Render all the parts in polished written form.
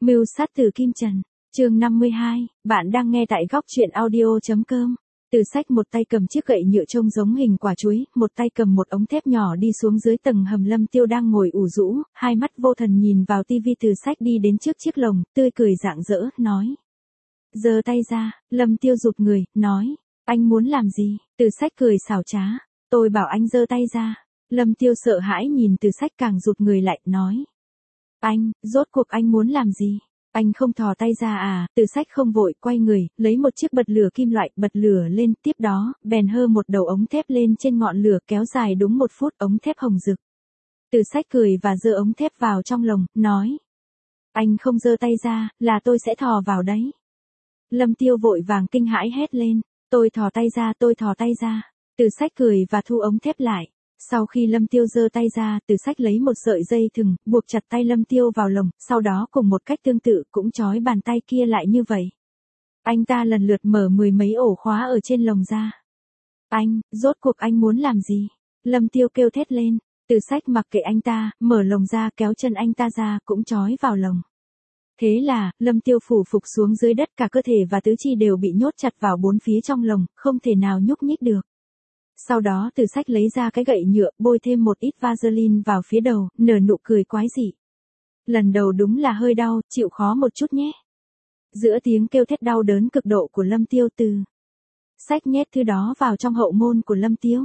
Mưu sát Từ Kim Trần, chương 52, bạn đang nghe tại góc truyện audio.com. Từ Sách một tay cầm chiếc gậy nhựa trông giống hình quả chuối, một tay cầm một ống thép nhỏ đi xuống dưới tầng hầm. Lâm Tiêu đang ngồi ủ rũ, hai mắt vô thần nhìn vào tivi. Từ Sách đi đến trước chiếc lồng, tươi cười rạng rỡ, nói. Giơ tay ra, Lâm Tiêu rụt người, nói. Anh muốn làm gì? Từ Sách cười xảo trá. Tôi bảo anh giơ tay ra. Lâm Tiêu sợ hãi nhìn Từ Sách càng rụt người lại, nói. Anh, rốt cuộc anh muốn làm gì? Anh không thò tay ra à? Từ Sách không vội, quay người, lấy một chiếc bật lửa kim loại, bật lửa lên, tiếp đó, bèn hơ một đầu ống thép lên trên ngọn lửa, kéo dài đúng 1 phút, ống thép hồng rực. Từ Sách cười và giơ ống thép vào trong lồng, nói. Anh không giơ tay ra, là tôi sẽ thò vào đấy. Lâm Tiêu vội vàng kinh hãi hét lên, tôi thò tay ra, tôi thò tay ra. Từ Sách cười và thu ống thép lại. Sau khi Lâm Tiêu giơ tay ra, Từ Sách lấy một sợi dây thừng, buộc chặt tay Lâm Tiêu vào lồng, sau đó cùng một cách tương tự cũng trói bàn tay kia lại như vậy. Anh ta lần lượt mở 10 mấy ổ khóa ở trên lồng ra. Anh, rốt cuộc anh muốn làm gì? Lâm Tiêu kêu thét lên. Từ Sách mặc kệ anh ta, mở lồng ra, kéo chân anh ta ra, cũng trói vào lồng. Thế là, Lâm Tiêu phủ phục xuống dưới đất, cả cơ thể và tứ chi đều bị nhốt chặt vào 4 phía trong lồng, không thể nào nhúc nhích được. Sau đó Từ Sách lấy ra cái gậy nhựa, bôi thêm một ít Vaseline vào phía đầu, nở nụ cười quái dị. Lần đầu đúng là hơi đau, chịu khó một chút nhé. Giữa tiếng kêu thét đau đớn cực độ của Lâm Tiêu, Từ Sách nhét thứ đó vào trong hậu môn của Lâm Tiêu.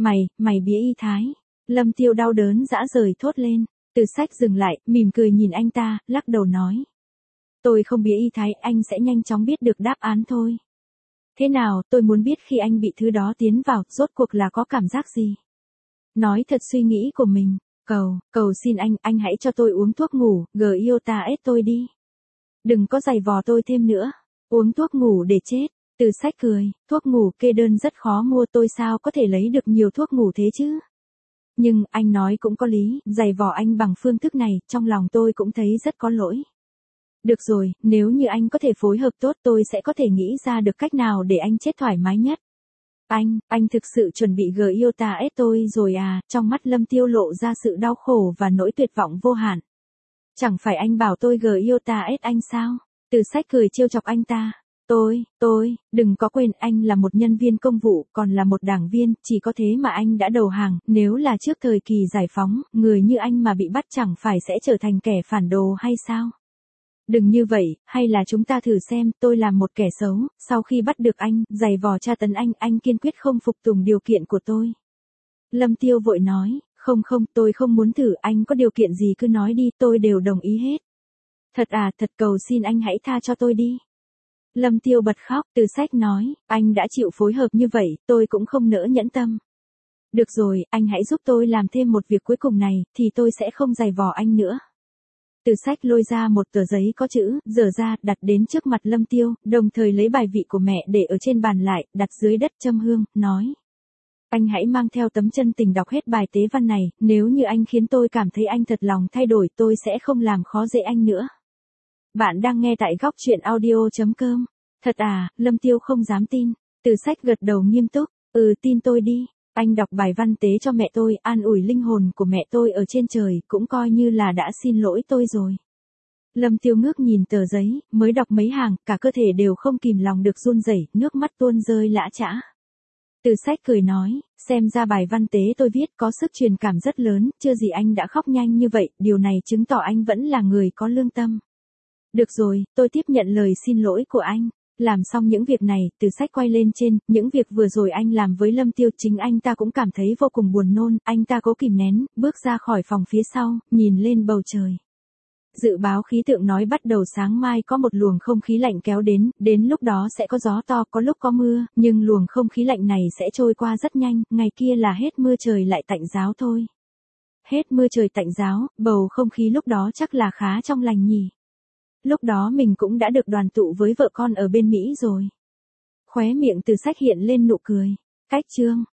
Mày bía y thái. Lâm Tiêu đau đớn rã rời thốt lên. Từ Sách dừng lại, mỉm cười nhìn anh ta, lắc đầu nói. Tôi không bía y thái, anh sẽ nhanh chóng biết được đáp án thôi. Thế nào, tôi muốn biết khi anh bị thứ đó tiến vào, rốt cuộc là có cảm giác gì? Nói thật suy nghĩ của mình, cầu xin anh hãy cho tôi uống thuốc ngủ, Giotaes tôi đi. Đừng có giày vò tôi thêm nữa, uống thuốc ngủ để chết. Từ Sách cười, thuốc ngủ kê đơn rất khó mua, tôi sao có thể lấy được nhiều thuốc ngủ thế chứ? Nhưng, anh nói cũng có lý, giày vò anh bằng phương thức này, trong lòng tôi cũng thấy rất có lỗi. Được rồi, nếu như anh có thể phối hợp tốt tôi sẽ có thể nghĩ ra được cách nào để anh chết thoải mái nhất. Anh thực sự chuẩn bị Giotaes tôi rồi à? Trong mắt Lâm Tiêu lộ ra sự đau khổ và nỗi tuyệt vọng vô hạn. Chẳng phải anh bảo tôi Giotaes anh sao? Từ Sách cười trêu chọc anh ta. Đừng có quên anh là một nhân viên công vụ, còn là một đảng viên, chỉ có thế mà anh đã đầu hàng, nếu là trước thời kỳ giải phóng, người như anh mà bị bắt chẳng phải sẽ trở thành kẻ phản đồ hay sao? Đừng như vậy, hay là chúng ta thử xem, tôi là một kẻ xấu, sau khi bắt được anh, giày vò tra tấn anh kiên quyết không phục tùng điều kiện của tôi. Lâm Tiêu vội nói, không, tôi không muốn thử, anh có điều kiện gì cứ nói đi, tôi đều đồng ý hết. Thật à, thật cầu xin anh hãy tha cho tôi đi. Lâm Tiêu bật khóc. Từ Sách nói, anh đã chịu phối hợp như vậy, tôi cũng không nỡ nhẫn tâm. Được rồi, anh hãy giúp tôi làm thêm một việc cuối cùng này, thì tôi sẽ không giày vò anh nữa. Từ Sách lôi ra một tờ giấy có chữ, dở ra, đặt đến trước mặt Lâm Tiêu, đồng thời lấy bài vị của mẹ để ở trên bàn lại, đặt dưới đất châm hương, nói. Anh hãy mang theo tấm chân tình đọc hết bài tế văn này, nếu như anh khiến tôi cảm thấy anh thật lòng thay đổi tôi sẽ không làm khó dễ anh nữa. Bạn đang nghe tại góc truyện audio.com. Thật à? Lâm Tiêu không dám tin. Từ Sách gật đầu nghiêm túc, tin tôi đi. Anh đọc bài văn tế cho mẹ tôi, an ủi linh hồn của mẹ tôi ở trên trời, cũng coi như là đã xin lỗi tôi rồi. Lâm Tiêu ngước nhìn tờ giấy, mới đọc mấy hàng, cả cơ thể đều không kìm lòng được run rẩy, nước mắt tuôn rơi lã chã. Từ Sách cười nói, xem ra bài văn tế tôi viết có sức truyền cảm rất lớn, chưa gì anh đã khóc nhanh như vậy, điều này chứng tỏ anh vẫn là người có lương tâm. Được rồi, tôi tiếp nhận lời xin lỗi của anh. Làm xong những việc này, Từ Sách quay lên trên, những việc vừa rồi anh làm với Lâm Tiêu, chính anh ta cũng cảm thấy vô cùng buồn nôn, anh ta cố kìm nén, bước ra khỏi phòng phía sau, nhìn lên bầu trời. Dự báo khí tượng nói bắt đầu sáng mai có một luồng không khí lạnh kéo đến lúc đó sẽ có gió to, có lúc có mưa, nhưng luồng không khí lạnh này sẽ trôi qua rất nhanh, ngày kia là hết mưa trời lại tạnh giáo thôi. Hết mưa trời tạnh giáo, bầu không khí lúc đó chắc là khá trong lành nhỉ. Lúc đó mình cũng đã được đoàn tụ với vợ con ở bên Mỹ rồi. Khóe miệng Từ Sách hiện lên nụ cười. Cách chương